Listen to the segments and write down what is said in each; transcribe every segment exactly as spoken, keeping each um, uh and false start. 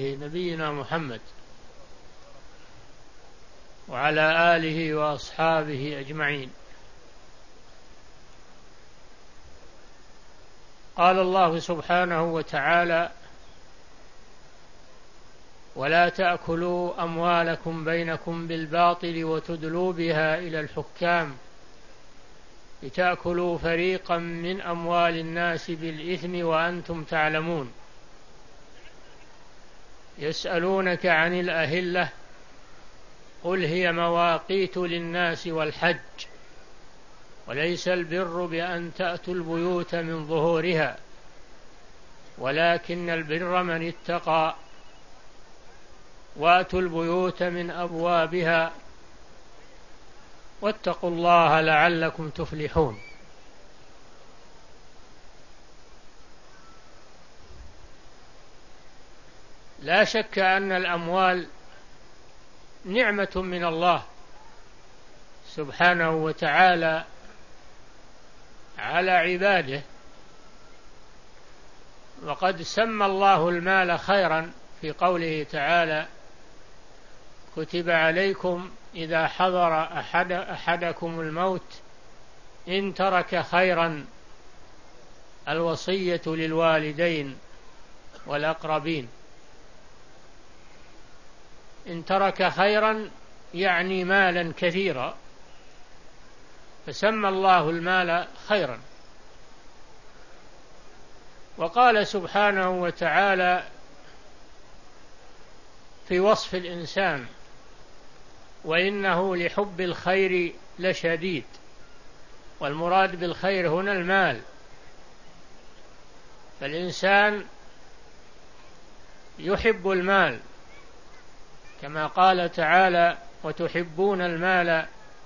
نبينا محمد وعلى آله وأصحابه أجمعين. قال الله سبحانه وتعالى: ولا تأكلوا أموالكم بينكم بالباطل وتدلوا بها إلى الحكام لتأكلوا فريقا من أموال الناس بالإثم وأنتم تعلمون. يسألونك عن الأهلة قل هي مواقيت للناس والحج وليس البر بأن تأتوا البيوت من ظهورها ولكن البر من اتقى وأتوا البيوت من أبوابها واتقوا الله لعلكم تفلحون. لا شك أن الأموال نعمة من الله سبحانه وتعالى على عباده، وقد سمى الله المال خيرا في قوله تعالى: كتب عليكم إذا حضر أحد أحدكم الموت إن ترك خيرا الوصية للوالدين والأقربين. إن ترك خيرا يعني مالا كثيرا، فسمى الله المال خيرا. وقال سبحانه وتعالى في وصف الإنسان: وإنه لحب الخير لشديد. والمراد بالخير هنا المال، فالإنسان يحب المال كما قال تعالى: وتحبون المال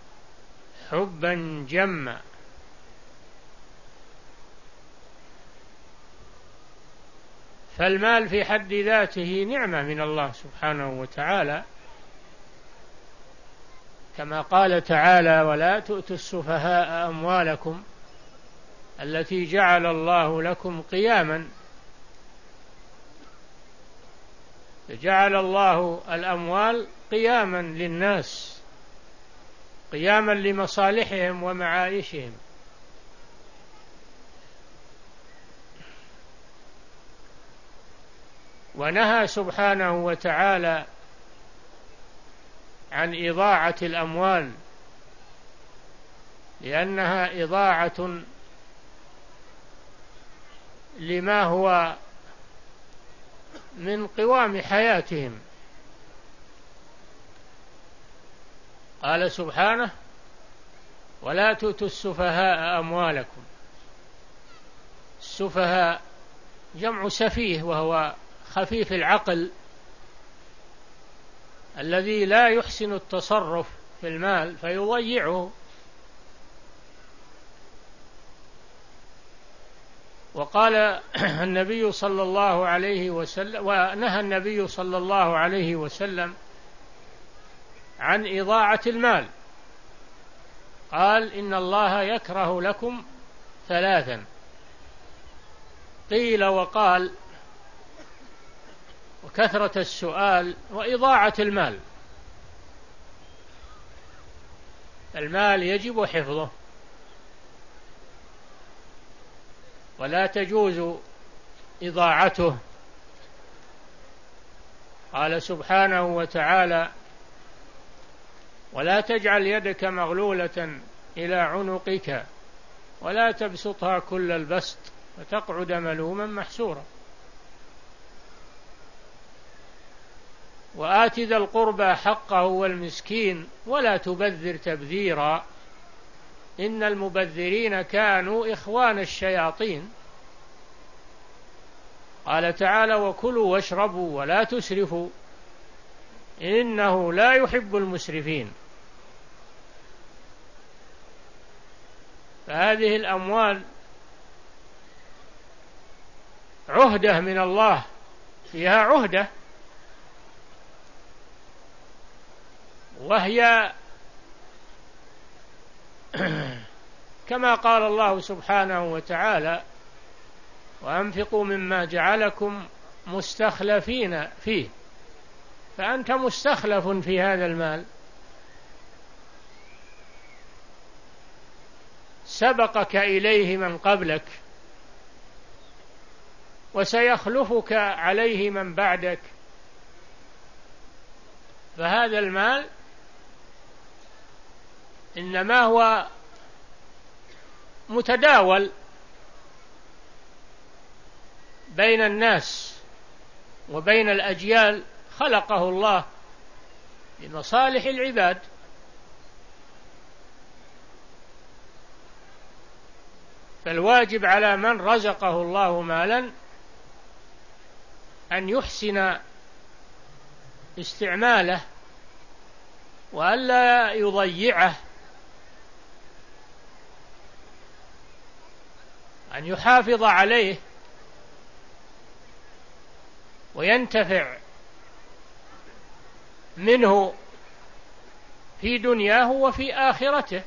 حبا جما. فالمال في حد ذاته نعمة من الله سبحانه وتعالى، كما قال تعالى: ولا تؤتوا السفهاء أموالكم التي جعل الله لكم قياما. جعل الله الأموال قياما للناس، قياما لمصالحهم ومعايشهم. ونهى سبحانه وتعالى عن إضاعة الأموال، لأنها إضاعة لما هو من قوام حياتهم. قال سبحانه: ولا تؤتوا السفهاء أموالكم. السفهاء جمع سفيه، وهو خفيف العقل الذي لا يحسن التصرف في المال فيضيعه. وقال النبي صلى الله عليه وسلم، ونهى النبي صلى الله عليه وسلم عن إضاعة المال. قال: إن الله يكره لكم ثلاثا. قيل وقال وكثرة السؤال وإضاعة المال. المال يجب حفظه ولا تجوز إضاعته. قال سبحانه وتعالى: ولا تجعل يدك مغلولة إلى عنقك ولا تبسطها كل البسط فتقعد ملوما محسورا. وآت ذا القربى حقه والمسكين ولا تبذر تبذيرا إن المبذرين كانوا إخوان الشياطين. قال تعالى: وكلوا واشربوا ولا تسرفوا إنه لا يحب المسرفين. فهذه الأموال عهدة من الله، فيها عهدة، وهي كما قال الله سبحانه وتعالى: وأنفقوا مما جعلكم مستخلفين فيه، فأنت مستخلف في هذا المال، سبقك إليه من قبلك وسيخلفك عليه من بعدك، فهذا المال إنما هو متداول بين الناس وبين الأجيال، خلقه الله لمصالح العباد، فالواجب على من رزقه الله مالا أن يحسن استعماله وألا يضيعه، أن يحافظ عليه وينتفع منه في دنياه وفي آخرته.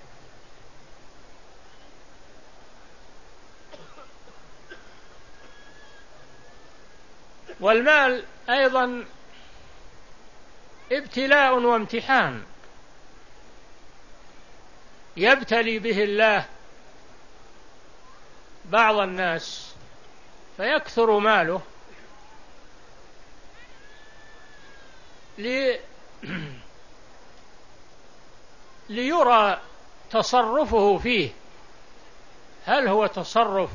والمال أيضا ابتلاء وامتحان، يبتلي به الله بعض الناس فيكثر ماله لي ليرى تصرفه فيه، هل هو تصرف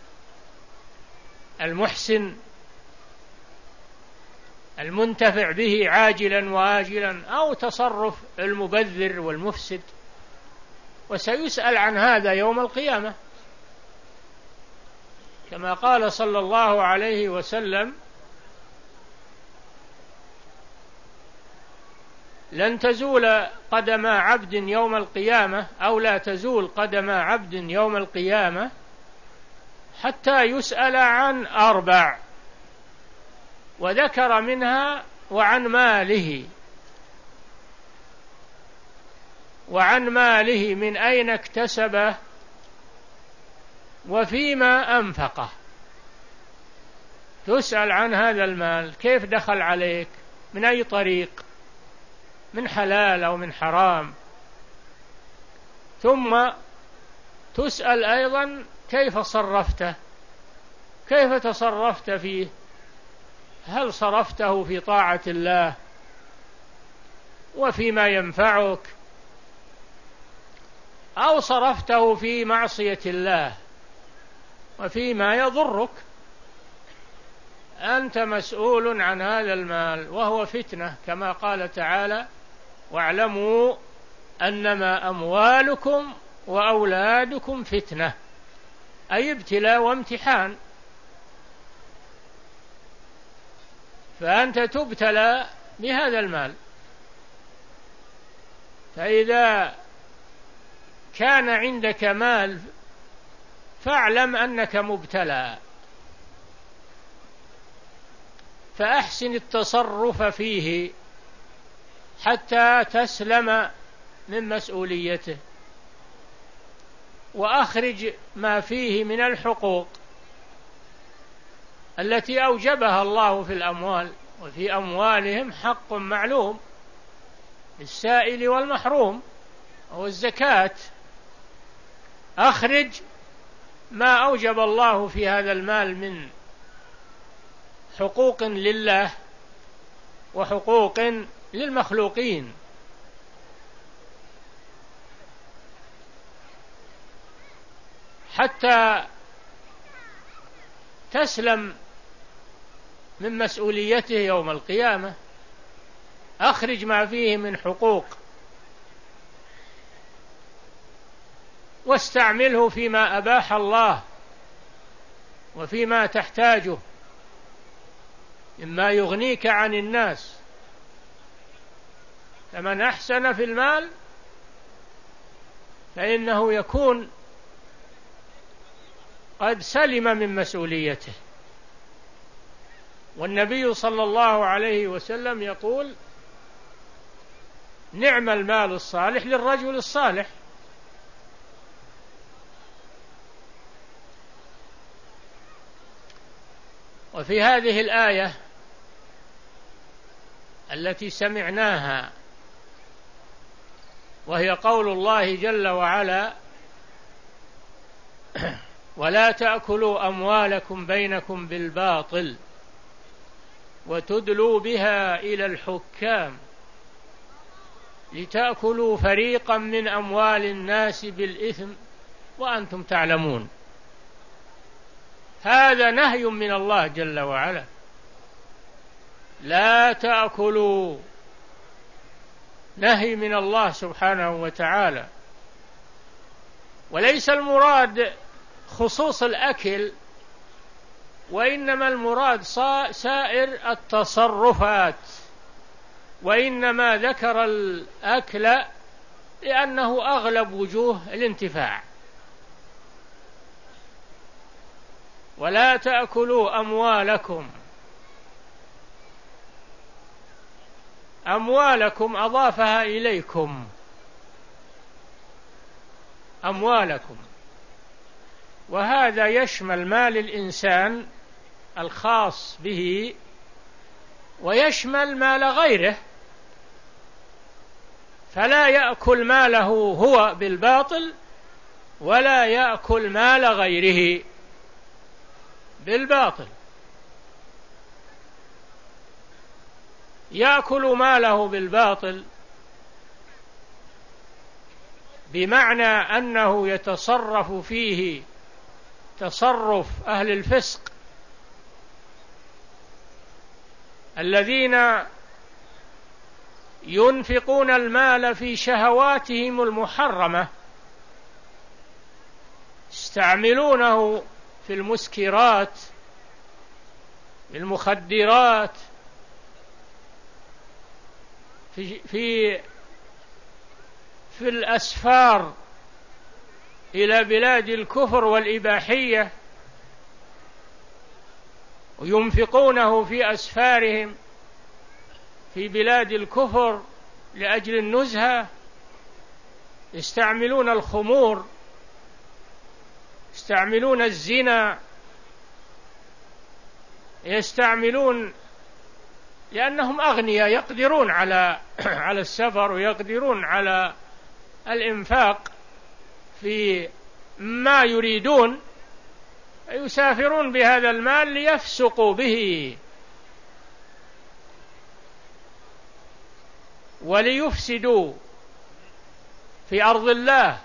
المحسن المنتفع به عاجلا وآجلا، أو تصرف المبذر والمفسد، وسيسأل عن هذا يوم القيامة، كما قال صلى الله عليه وسلم: لن تزول قدم عبد يوم القيامة، أو لا تزول قدم عبد يوم القيامة حتى يسأل عن أربع، وذكر منها وعن ماله، وعن ماله من أين اكتسبه وفيما أنفقه. تسأل عن هذا المال، كيف دخل عليك، من أي طريق، من حلال أو من حرام. ثم تسأل أيضا كيف صرفته، كيف تصرفت فيه، هل صرفته في طاعة الله وفيما ينفعك، أو صرفته في معصية الله وفيما يضرك. أنت مسؤول عن هذا المال، وهو فتنة، كما قال تعالى: واعلموا أنما أموالكم وأولادكم فتنة، أي ابتلاء وامتحان. فأنت تبتلى بهذا المال، فإذا كان عندك مال فاعلم أنك مبتلى، فأحسن التصرف فيه حتى تسلم من مسؤوليته، وأخرج ما فيه من الحقوق التي أوجبها الله في الأموال، وفي أموالهم حق معلوم للسائل والمحروم، أو الزكاة. أخرج ما أوجب الله في هذا المال من حقوق لله وحقوق للمخلوقين، حتى تسلم من مسؤوليته يوم القيامة. أخرج ما فيه من حقوق واستعمله فيما أباح الله وفيما تحتاجه مما يغنيك عن الناس. فمن أحسن في المال فإنه يكون قد سلم من مسؤوليته. والنبي صلى الله عليه وسلم يقول: نعم المال الصالح للرجل الصالح. وفي هذه الآية التي سمعناها وهي قول الله جل وعلا: ولا تأكلوا أموالكم بينكم بالباطل وتدلوا بها إلى الحكام لتأكلوا فريقا من أموال الناس بالإثم وأنتم تعلمون. هذا نهي من الله جل وعلا: لا تأكلوا، نهي من الله سبحانه وتعالى. وليس المراد خصوص الأكل، وإنما المراد سائر التصرفات، وإنما ذكر الأكل لأنه أغلب وجوه الانتفاع. ولا تأكلوا أموالكم، أموالكم أضافها إليكم، أموالكم، وهذا يشمل مال الإنسان الخاص به ويشمل مال غيره، فلا يأكل ماله هو بالباطل ولا يأكل مال غيره بالباطل. يأكل ماله بالباطل بمعنى أنه يتصرف فيه تصرف أهل الفسق الذين ينفقون المال في شهواتهم المحرمة، يستعملونه في المسكرات، في المخدرات، في في في الأسفار إلى بلاد الكفر والإباحية، وينفقونه في أسفارهم في بلاد الكفر لأجل النزهة. يستعملون الخمور، يستعملون الزنا، يستعملون لأنهم أغنياء يقدرون على على السفر ويقدرون على الإنفاق في ما يريدون، يسافرون بهذا المال ليفسقوا به وليفسدوا في أرض الله.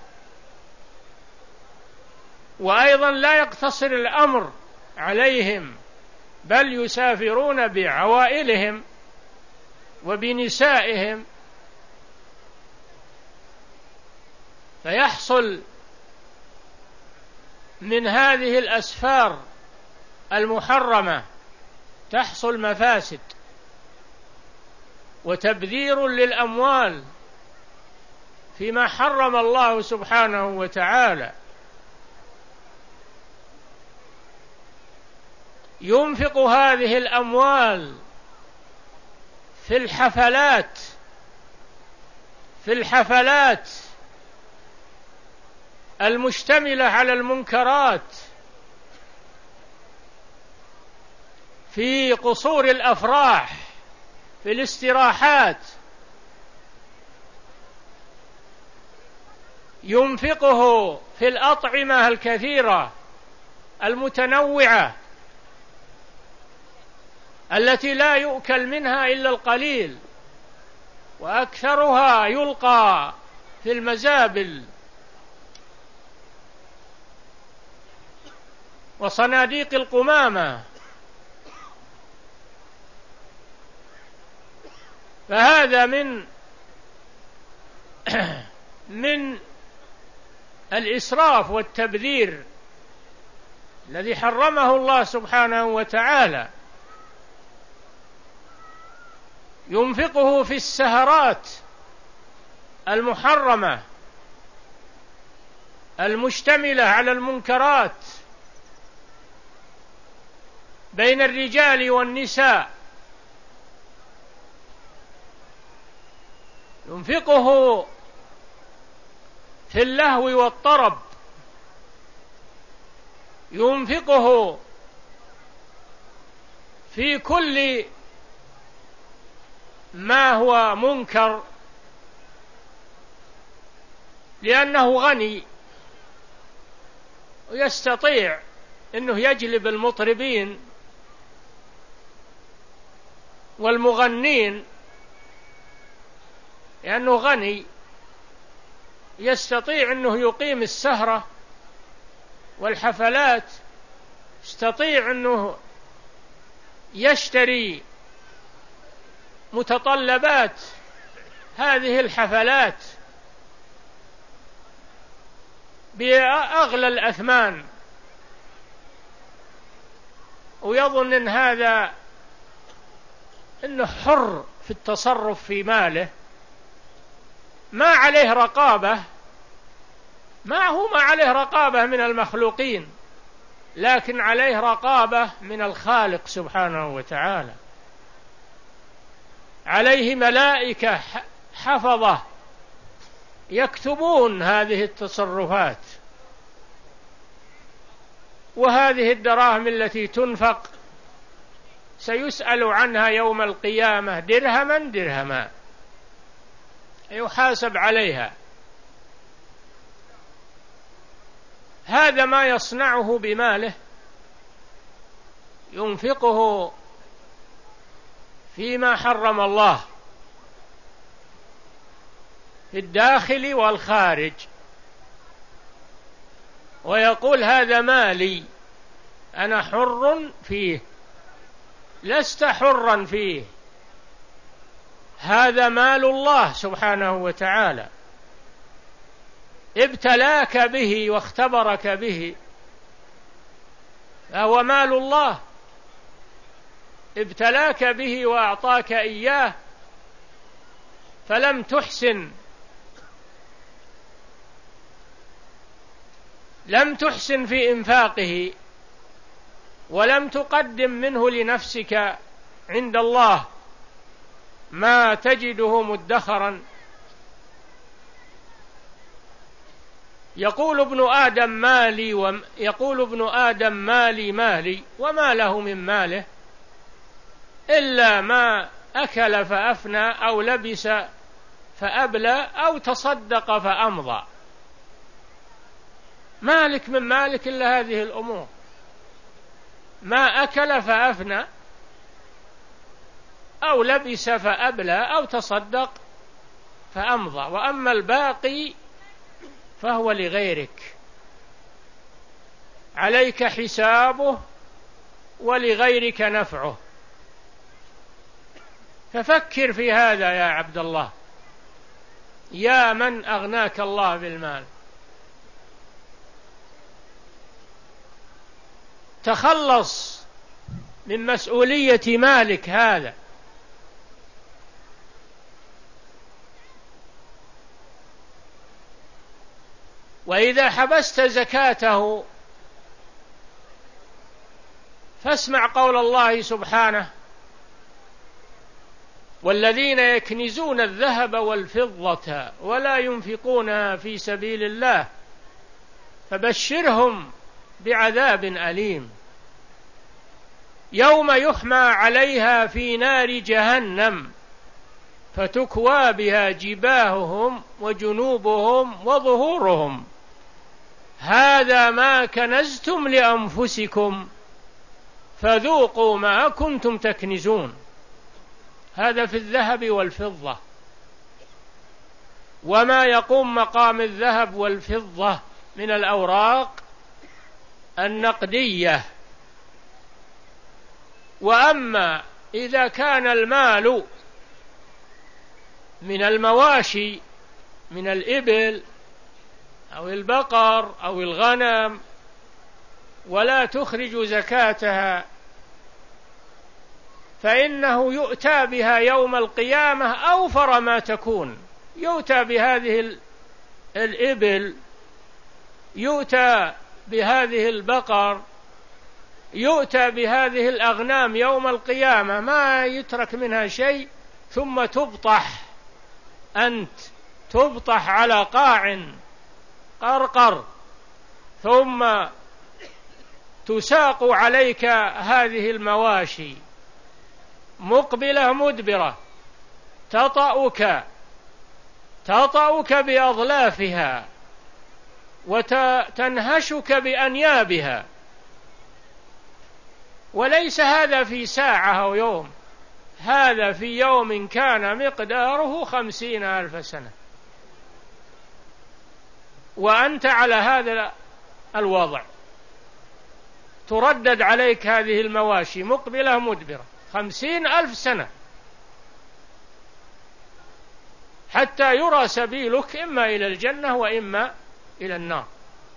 وأيضا لا يقتصر الأمر عليهم، بل يسافرون بعوائلهم وبنسائهم، فيحصل من هذه الأسفار المحرمة تحصل مفاسد وتبذير للأموال فيما حرم الله سبحانه وتعالى. ينفق هذه الأموال في الحفلات في الحفلات المشتملة على المنكرات، في قصور الأفراح، في الاستراحات، ينفقه في الأطعمة الكثيرة المتنوعة التي لا يؤكل منها إلا القليل، وأكثرها يلقى في المزابل وصناديق القمامة. فهذا من من الإسراف والتبذير الذي حرمه الله سبحانه وتعالى. ينفقه في السهرات المحرمة المشتملة على المنكرات بين الرجال والنساء، ينفقه في اللهو والطرب، في كل ما هو منكر، لأنه غني ويستطيع أنه يجلب المطربين والمغنين، لأنه غني يستطيع أنه يقيم السهرة والحفلات، يستطيع أنه يشتري متطلبات هذه الحفلات بأغلى الأثمان، ويظن أن هذا أنه حر في التصرف في ماله، ما عليه رقابة، ما هو ما عليه رقابة من المخلوقين، لكن عليه رقابة من الخالق سبحانه وتعالى، عليه ملائكة حفظة يكتبون هذه التصرفات، وهذه الدراهم التي تنفق سيسأل عنها يوم القيامة درهما درهما، يحاسب عليها. هذا ما يصنعه بماله ينفقه فيما حرم الله في الداخل والخارج، ويقول هذا مالي أنا حر فيه، لست حرا فيه، هذا مال الله سبحانه وتعالى، ابتلاك به واختبرك به، فهو مال الله، ابتلاك به وأعطاك إياه فلم تحسن لم تحسن في إنفاقه، ولم تقدم منه لنفسك عند الله ما تجده مدخرا. يقول ابن آدم مالي ويقول ابن آدم مالي مالي وما له من ماله إلا ما أكل فأفنى أو لبس فأبلى أو تصدق فأمضى، مالك من مالك إلا هذه الأمور، ما أكل فأفنى أو لبس فأبلى أو تصدق فأمضى، وأما الباقي فهو لغيرك، عليك حسابه ولغيرك نفعه. ففكر في هذا يا عبد الله، يا من أغناك الله بالمال، تخلص من مسؤولية مالك هذا، وإذا حبست زكاته فاسمع قول الله سبحانه: والذين يكنزون الذهب والفضة ولا ينفقونها في سبيل الله فبشرهم بعذاب أليم يوم يحمى عليها في نار جهنم فتكوى بها جباههم وجنوبهم وظهورهم هذا ما كنزتم لأنفسكم فذوقوا ما كنتم تكنزون. هذا في الذهب والفضة، وما يقوم مقام الذهب والفضة من الأوراق النقدية. وأما إذا كان المال من المواشي من الإبل أو البقر أو الغنم ولا تخرج زكاتها فإنه يؤتى بها يوم القيامة أوفر ما تكون، يؤتى بهذه الإبل، يؤتى بهذه البقر، يؤتى بهذه الأغنام يوم القيامة، ما يترك منها شيء، ثم تبطح، أنت تبطح على قاع قرقر، ثم تساق عليك هذه المواشي مقبلة مدبرة تطأك تطأك بأظلافها وتنهشك بأنيابها، وليس هذا في ساعة أو يوم، هذا في يوم كان مقداره خمسين ألف سنة، وأنت على هذا الوضع تردد عليك هذه المواشي مقبلة مدبرة خمسين ألف سنة حتى يرى سبيلك إما إلى الجنة وإما إلى النار.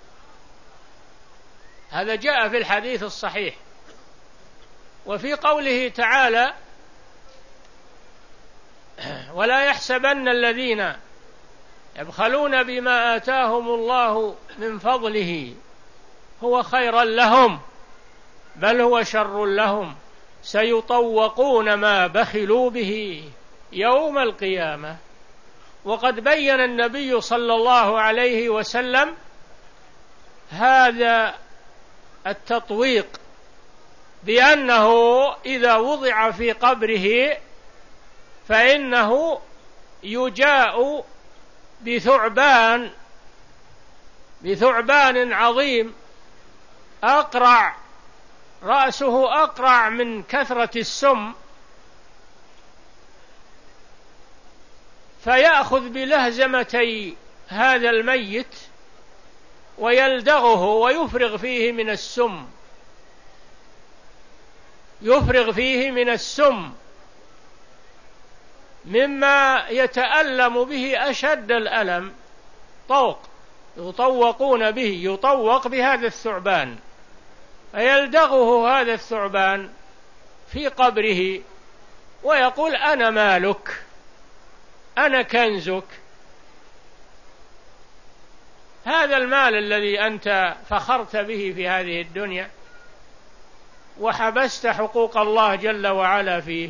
هذا جاء في الحديث الصحيح. وفي قوله تعالى: ولا يحسبن الذين يبخلون بما آتاهم الله من فضله هو خيرا لهم بل هو شر لهم سيطوقون ما بخلوا به يوم القيامة. وقد بين النبي صلى الله عليه وسلم هذا التطويق بأنه إذا وضع في قبره فإنه يجاء بثعبان بثعبان عظيم أقرع، رأسه أقرع من كثرة السم، فيأخذ بلهزمتي هذا الميت ويلدغه ويفرغ فيه من السم يفرغ فيه من السم مما يتألم به أشد الألم، طوق يطوقون به، يطوق بهذا الثعبان، فيلدغه هذا الثعبان في قبره ويقول: أنا مالك، أنا كنزك، هذا المال الذي أنت فخرت به في هذه الدنيا وحبست حقوق الله جل وعلا فيه.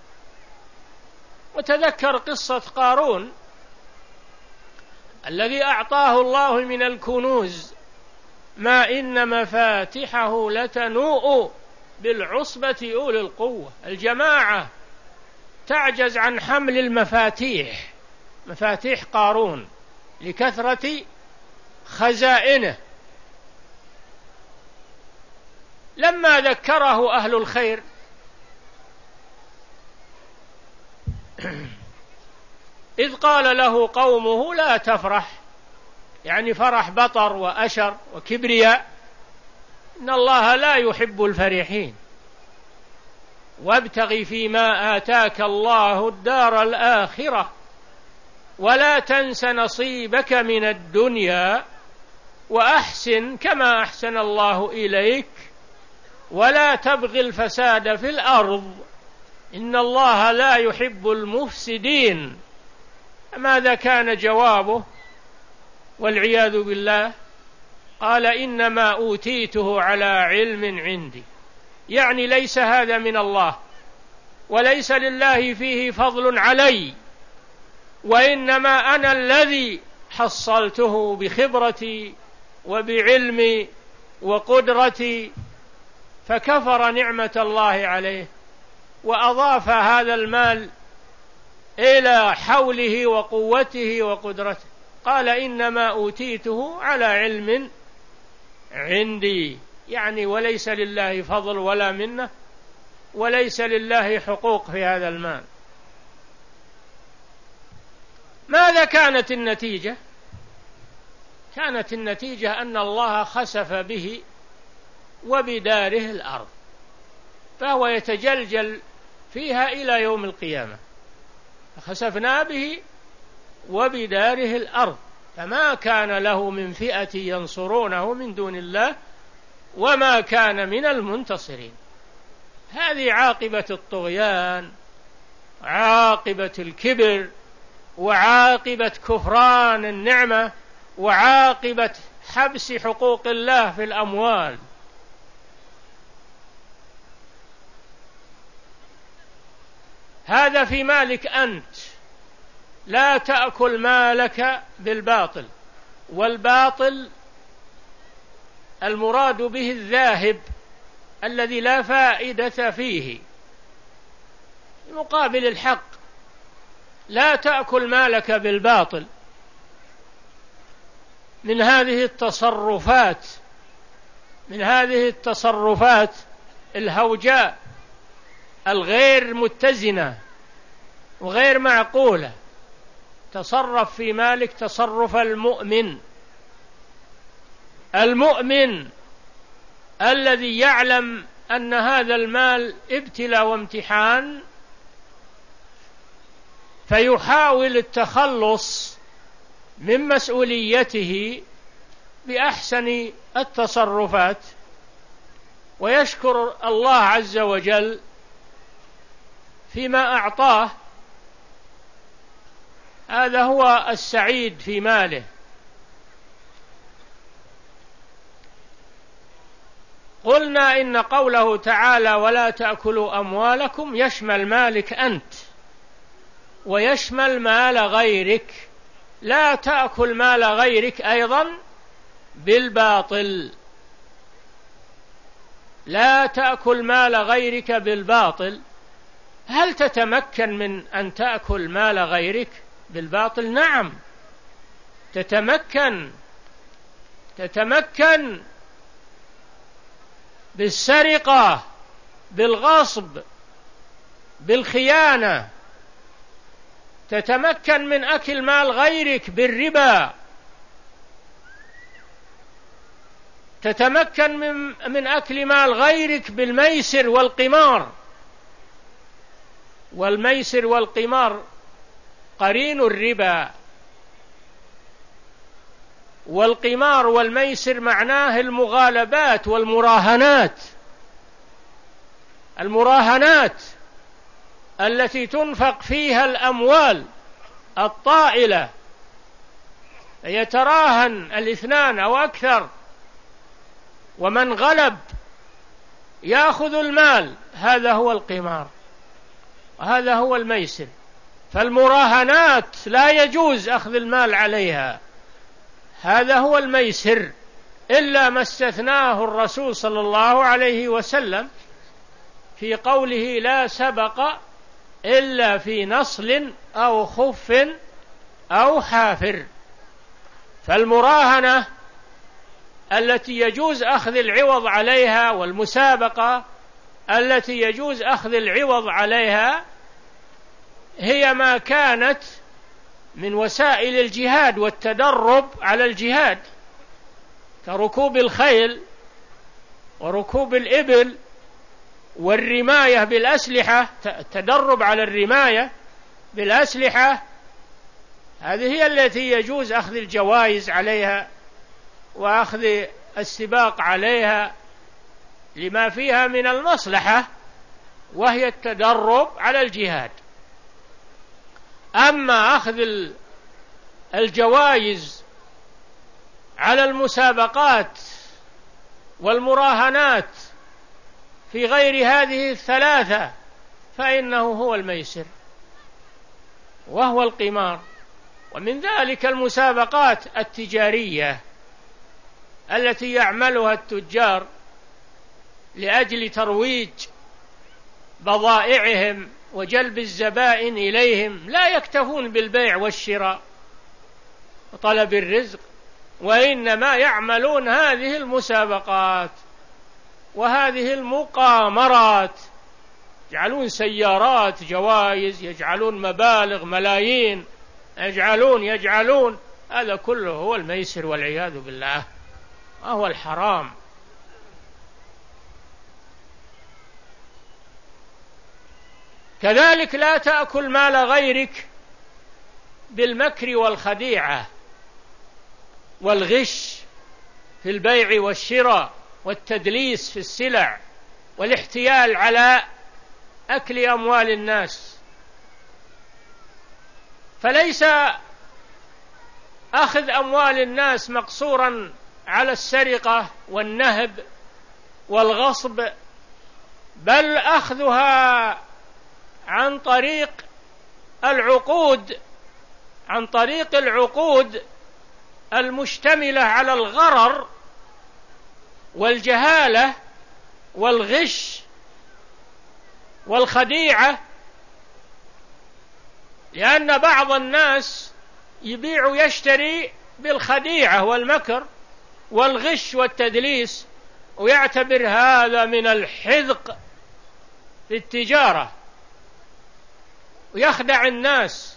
وتذكر قصة قارون الذي أعطاه الله من الكنوز ما إن مفاتحه لتنوء بالعصبة أولي القوة. الجماعة تعجز عن حمل المفاتيح، مفاتيح قارون لكثرة خزائنه. لما ذكره أهل الخير إذ قال له قومه: لا تفرح، يعني فرح بطر وأشر وكبرياء، إن الله لا يحب الفرحين، وابتغ فيما آتاك الله الدار الآخرة ولا تنس نصيبك من الدنيا وأحسن كما أحسن الله إليك ولا تبغ الفساد في الأرض إن الله لا يحب المفسدين. ماذا كان جوابه والعياذ بالله؟ قال: إنما أوتيته على علم عندي، يعني ليس هذا من الله وليس لله فيه فضل علي، وإنما أنا الذي حصلته بخبرتي وبعلمي وقدرتي. فكفر نعمة الله عليه وأضاف هذا المال إلى حوله وقوته وقدرته، قال: إنما أوتيته على علم عندي، يعني وليس لله فضل ولا منة، وليس لله حقوق في هذا المال. ماذا كانت النتيجة؟ كانت النتيجة أن الله خسف به وبداره الأرض، فهو يتجلجل فيها إلى يوم القيامة. فخسفنا به وبداره الأرض فما كان له من فئة ينصرونه من دون الله وما كان من المنتصرين. هذه عاقبة الطغيان، عاقبة الكبر، وعاقبة كفران النعمة، وعاقبة حبس حقوق الله في الأموال. هذا في مالك أنت، لا تأكل مالك بالباطل، والباطل المراد به الذاهب الذي لا فائدة فيه، مقابل الحق. لا تأكل مالك بالباطل. من هذه التصرفات من هذه التصرفات الهوجاء الغير متزنة وغير معقولة. تصرف في مالك تصرف المؤمن المؤمن الذي يعلم أن هذا المال ابتلاء وامتحان، فيحاول التخلص من مسؤوليته بأحسن التصرفات، ويشكر الله عز وجل فيما أعطاه. هذا هو السعيد في ماله. قلنا إن قوله تعالى ولا تأكلوا أموالكم يشمل مالك أنت ويشمل مال غيرك. لا تأكل مال غيرك أيضا بالباطل. لا تأكل مال غيرك بالباطل. هل تتمكن من أن تأكل مال غيرك بالباطل؟ نعم تتمكن. تتمكن بالسرقة، بالغصب، بالخيانة. تتمكن من أكل مال غيرك بالربا. تتمكن من, من أكل مال غيرك بالميسر والقمار. والميسر والقمار قرين الربا. والقمار والميسر معناه المغالبات والمراهنات. المراهنات التي تنفق فيها الأموال الطائلة، يتراهن الاثنان أو أكثر، ومن غلب يأخذ المال. هذا هو القمار، هذا هو الميسر. فالمراهنات لا يجوز أخذ المال عليها. هذا هو الميسر، إلا ما استثناه الرسول صلى الله عليه وسلم في قوله لا سبق إلا في نصل أو خف أو حافر. فالمراهنة التي يجوز أخذ العوض عليها والمسابقة التي يجوز أخذ العوض عليها هي ما كانت من وسائل الجهاد والتدرب على الجهاد، كركوب الخيل وركوب الإبل والرماية بالأسلحة، التدرب على الرماية بالأسلحة. هذه هي التي يجوز أخذ الجوائز عليها وأخذ السباق عليها لما فيها من المصلحة، وهي التدرب على الجهاد. أما أخذ الجوائز على المسابقات والمراهنات في غير هذه الثلاثة فإنه هو الميسر وهو القمار. ومن ذلك المسابقات التجارية التي يعملها التجار لأجل ترويج بضائعهم وجلب الزبائن إليهم. لا يكتفون بالبيع والشراء وطلب الرزق، وإنما يعملون هذه المسابقات وهذه المقامرات. يجعلون سيارات جوائز، يجعلون مبالغ ملايين، يجعلون يجعلون هذا كله هو الميسر والعياذ بالله، وهو الحرام. كذلك لا تأكل مال غيرك بالمكر والخديعة والغش في البيع والشراء والتدليس في السلع والاحتيال على أكل أموال الناس. فليس أخذ أموال الناس مقصورا على السرقة والنهب والغصب، بل أخذها عن طريق العقود عن طريق العقود المشتملة على الغرر والجهالة والغش والخديعة لأن بعض الناس يبيع ويشتري بالخديعة والمكر والغش والتدليس، ويعتبر هذا من الحذق في التجارة، ويخدع الناس،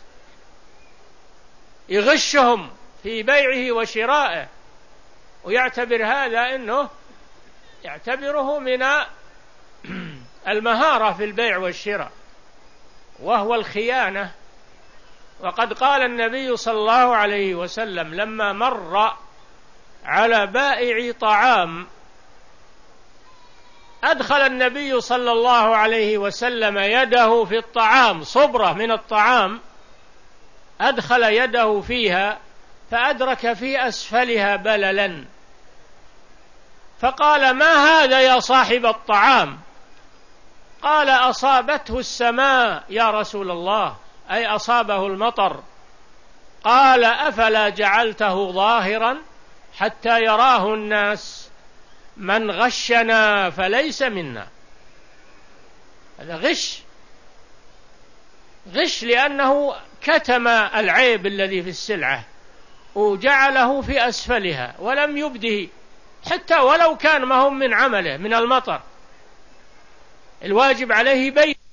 يغشهم في بيعه وشرائه، ويعتبر هذا إنه يعتبره من المهارة في البيع والشراء، وهو الخيانة. وقد قال النبي صلى الله عليه وسلم لما مر على بائع طعام، أدخل النبي صلى الله عليه وسلم يده في الطعام، صبرة من الطعام، أدخل يده فيها فأدرك في أسفلها بللا، فقال: ما هذا يا صاحب الطعام؟ قال: أصابته السماء يا رسول الله، أي أصابه المطر. قال: أفلا جعلته ظاهرا حتى يراه الناس؟ من غشنا فليس منا. هذا غش، غش لأنه كتم العيب الذي في السلعة وجعله في أسفلها ولم يبده، حتى ولو كان ما هم من عمله من المطر، الواجب عليه بيع